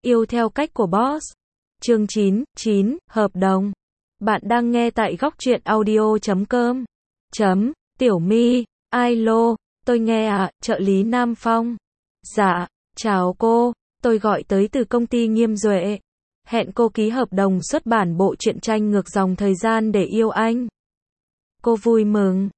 Yêu theo cách của boss. Chương 9, hợp đồng. Bạn đang nghe tại goctruyện audio.com. Tiểu My, ai lô, tôi nghe ạ, trợ lý Nam Phong. Dạ, chào cô, tôi gọi tới từ công ty Nghiêm Duệ. Hẹn cô ký hợp đồng xuất bản bộ truyện tranh ngược dòng thời gian để yêu anh. Cô vui mừng.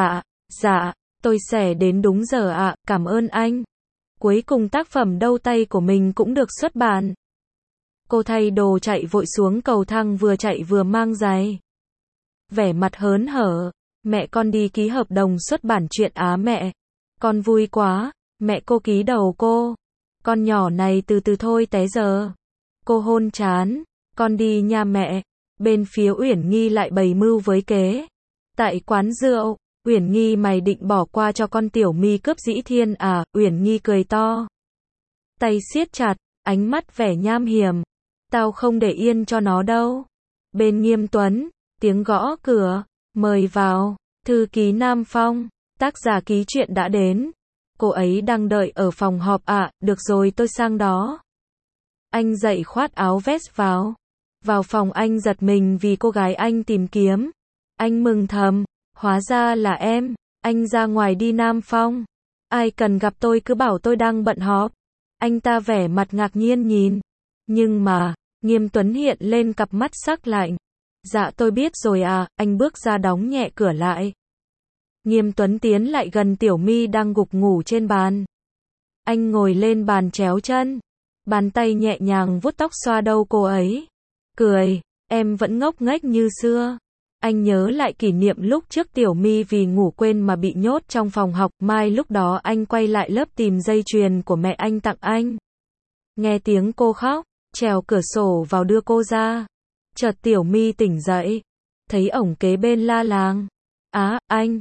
Dạ, tôi sẽ đến đúng giờ ạ, cảm ơn anh. Cuối cùng tác phẩm đau tay của mình cũng được xuất bản. Cô thay đồ chạy vội xuống cầu thang, vừa chạy vừa mang giày. Vẻ mặt hớn hở, mẹ con đi ký hợp đồng xuất bản truyện á mẹ. Con vui quá, mẹ cô ký đầu cô. Con nhỏ này từ từ thôi té giờ. Cô hôn chán, con đi nha mẹ. Bên phía Uyển Nghi lại bày mưu với kế. Tại quán rượu, Uyển Nghi mày định bỏ qua cho con Tiểu My cướp Dĩ Thiên à? Uyển Nghi cười to. Tay siết chặt, ánh mắt vẻ nham hiểm. Tao không để yên cho nó đâu. Bên Nghiêm Tuấn, tiếng gõ cửa, mời vào, thư ký Nam Phong, tác giả ký chuyện đã đến. Cô ấy đang đợi ở phòng họp ạ, được rồi tôi sang đó. Anh dậy khoát áo vest vào. Vào phòng anh giật mình vì cô gái anh tìm kiếm. Anh mừng thầm, hóa ra là em. Anh ra ngoài đi Nam Phong. Ai cần gặp tôi cứ bảo tôi đang bận họp. Anh ta vẻ mặt ngạc nhiên nhìn. Nhưng mà, Nghiêm Tuấn hiện lên cặp mắt sắc lạnh. Dạ tôi biết rồi à, anh bước ra đóng nhẹ cửa lại. Nghiêm Tuấn tiến lại gần Tiểu My đang gục ngủ trên bàn. Anh ngồi lên bàn chéo chân. Bàn tay nhẹ nhàng vuốt tóc xoa đầu cô ấy. Cười, em vẫn ngốc nghếch như xưa. Anh nhớ lại kỷ niệm lúc trước Tiểu My vì ngủ quên mà bị nhốt trong phòng học. Mai lúc đó anh quay lại lớp tìm dây chuyền của mẹ anh tặng anh. Nghe tiếng cô khóc, trèo cửa sổ vào đưa cô ra. Chợt Tiểu My tỉnh dậy, thấy ổng kế bên la làng. Á,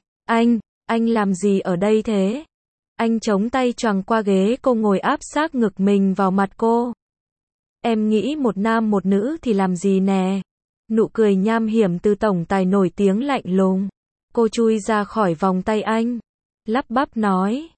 anh làm gì ở đây thế? Anh chống tay choàng qua ghế cô ngồi áp sát ngực mình vào mặt cô. Em nghĩ một nam một nữ thì làm gì nè? Nụ cười nham hiểm từ tổng tài nổi tiếng lạnh lùng. Cô chui ra khỏi vòng tay anh, lắp bắp nói.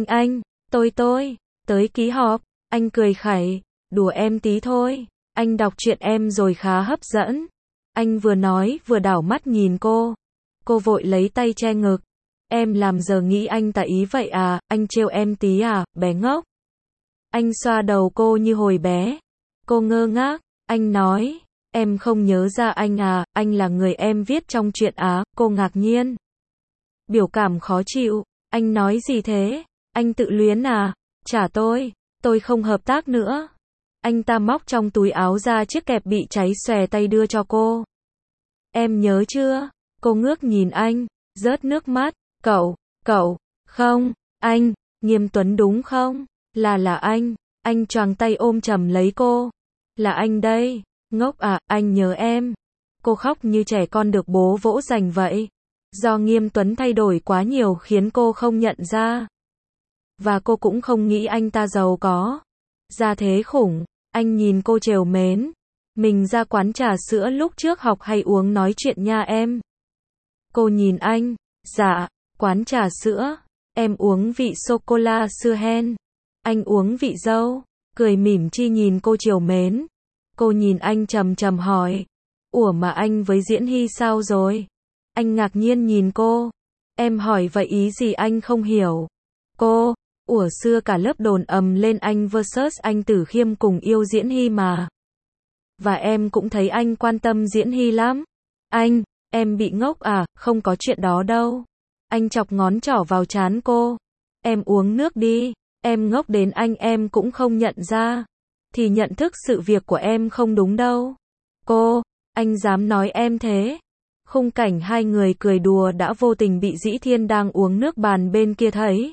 Tôi, tới ký họp. Anh cười khẩy, đùa em tí thôi. Anh đọc truyện em rồi khá hấp dẫn. Anh vừa nói vừa đảo mắt nhìn cô. Cô vội lấy tay che ngực. Em làm giờ nghĩ anh tà ý vậy à, anh trêu em tí à, bé ngốc. Anh xoa đầu cô như hồi bé. Cô ngơ ngác, anh nói, em không nhớ ra anh à, anh là người em viết trong truyện á, cô ngạc nhiên. Biểu cảm khó chịu, anh nói gì thế, anh tự luyến à, trả tôi không hợp tác nữa. Anh ta móc trong túi áo ra chiếc kẹp bị cháy xòe tay đưa cho cô. Em nhớ chưa? Cô ngước nhìn anh, rớt nước mắt. Cậu, không, anh, Nghiêm Tuấn đúng không? Là anh choàng tay ôm chầm lấy cô. Là anh đây, ngốc à, anh nhớ em. Cô khóc như trẻ con được bố vỗ dành vậy. Do Nghiêm Tuấn thay đổi quá nhiều khiến cô không nhận ra. Và cô cũng không nghĩ anh ta giàu có. Ra thế khủng, anh nhìn cô trìu mến. Mình ra quán trà sữa lúc trước học hay uống nói chuyện nha em. Cô nhìn anh, dạ. Quán trà sữa, em uống vị sô-cô-la sưa hen. Anh uống vị dâu, cười mỉm chi nhìn cô trìu mến. Cô nhìn anh trầm trầm hỏi. Ủa mà anh với Diễn Hy sao rồi? Anh ngạc nhiên nhìn cô. Em hỏi vậy ý gì anh không hiểu. Cô, xưa cả lớp đồn ầm lên anh vs anh Tử Khiêm cùng yêu Diễn Hy mà. Và em cũng thấy anh quan tâm Diễn Hy lắm. Em bị ngốc à, không có chuyện đó đâu. Anh chọc ngón trỏ vào trán cô. Em uống nước đi. Em ngốc đến em cũng không nhận ra. Thì nhận thức sự việc của em không đúng đâu. Cô, anh dám nói em thế. Khung cảnh hai người cười đùa đã vô tình bị Dĩ Thiên đang uống nước bàn bên kia thấy.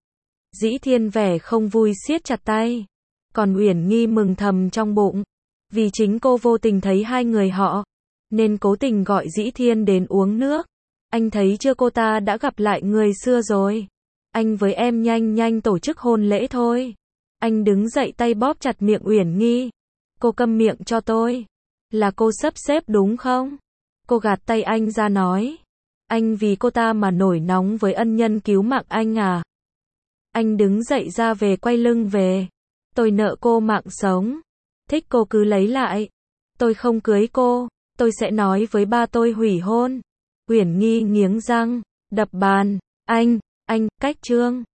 Dĩ Thiên vẻ không vui siết chặt tay. Còn Uyển Nghi mừng thầm trong bụng. Vì chính cô vô tình thấy hai người họ. Nên cố tình gọi Dĩ Thiên đến uống nước. Anh thấy chưa, cô ta đã gặp lại người xưa rồi. Anh với em nhanh tổ chức hôn lễ thôi. Anh đứng dậy tay bóp chặt miệng Uyển Nghi. Cô câm miệng cho tôi. Là cô sắp xếp đúng không? Cô gạt tay anh ra nói. Anh vì cô ta mà nổi nóng với ân nhân cứu mạng anh à? Anh đứng dậy ra về quay lưng về. Tôi nợ cô mạng sống. thích cô cứ lấy lại. Tôi không cưới cô, tôi sẽ nói với ba tôi hủy hôn. Uyển Nghi nghiến răng, đập bàn, anh, cách Trương.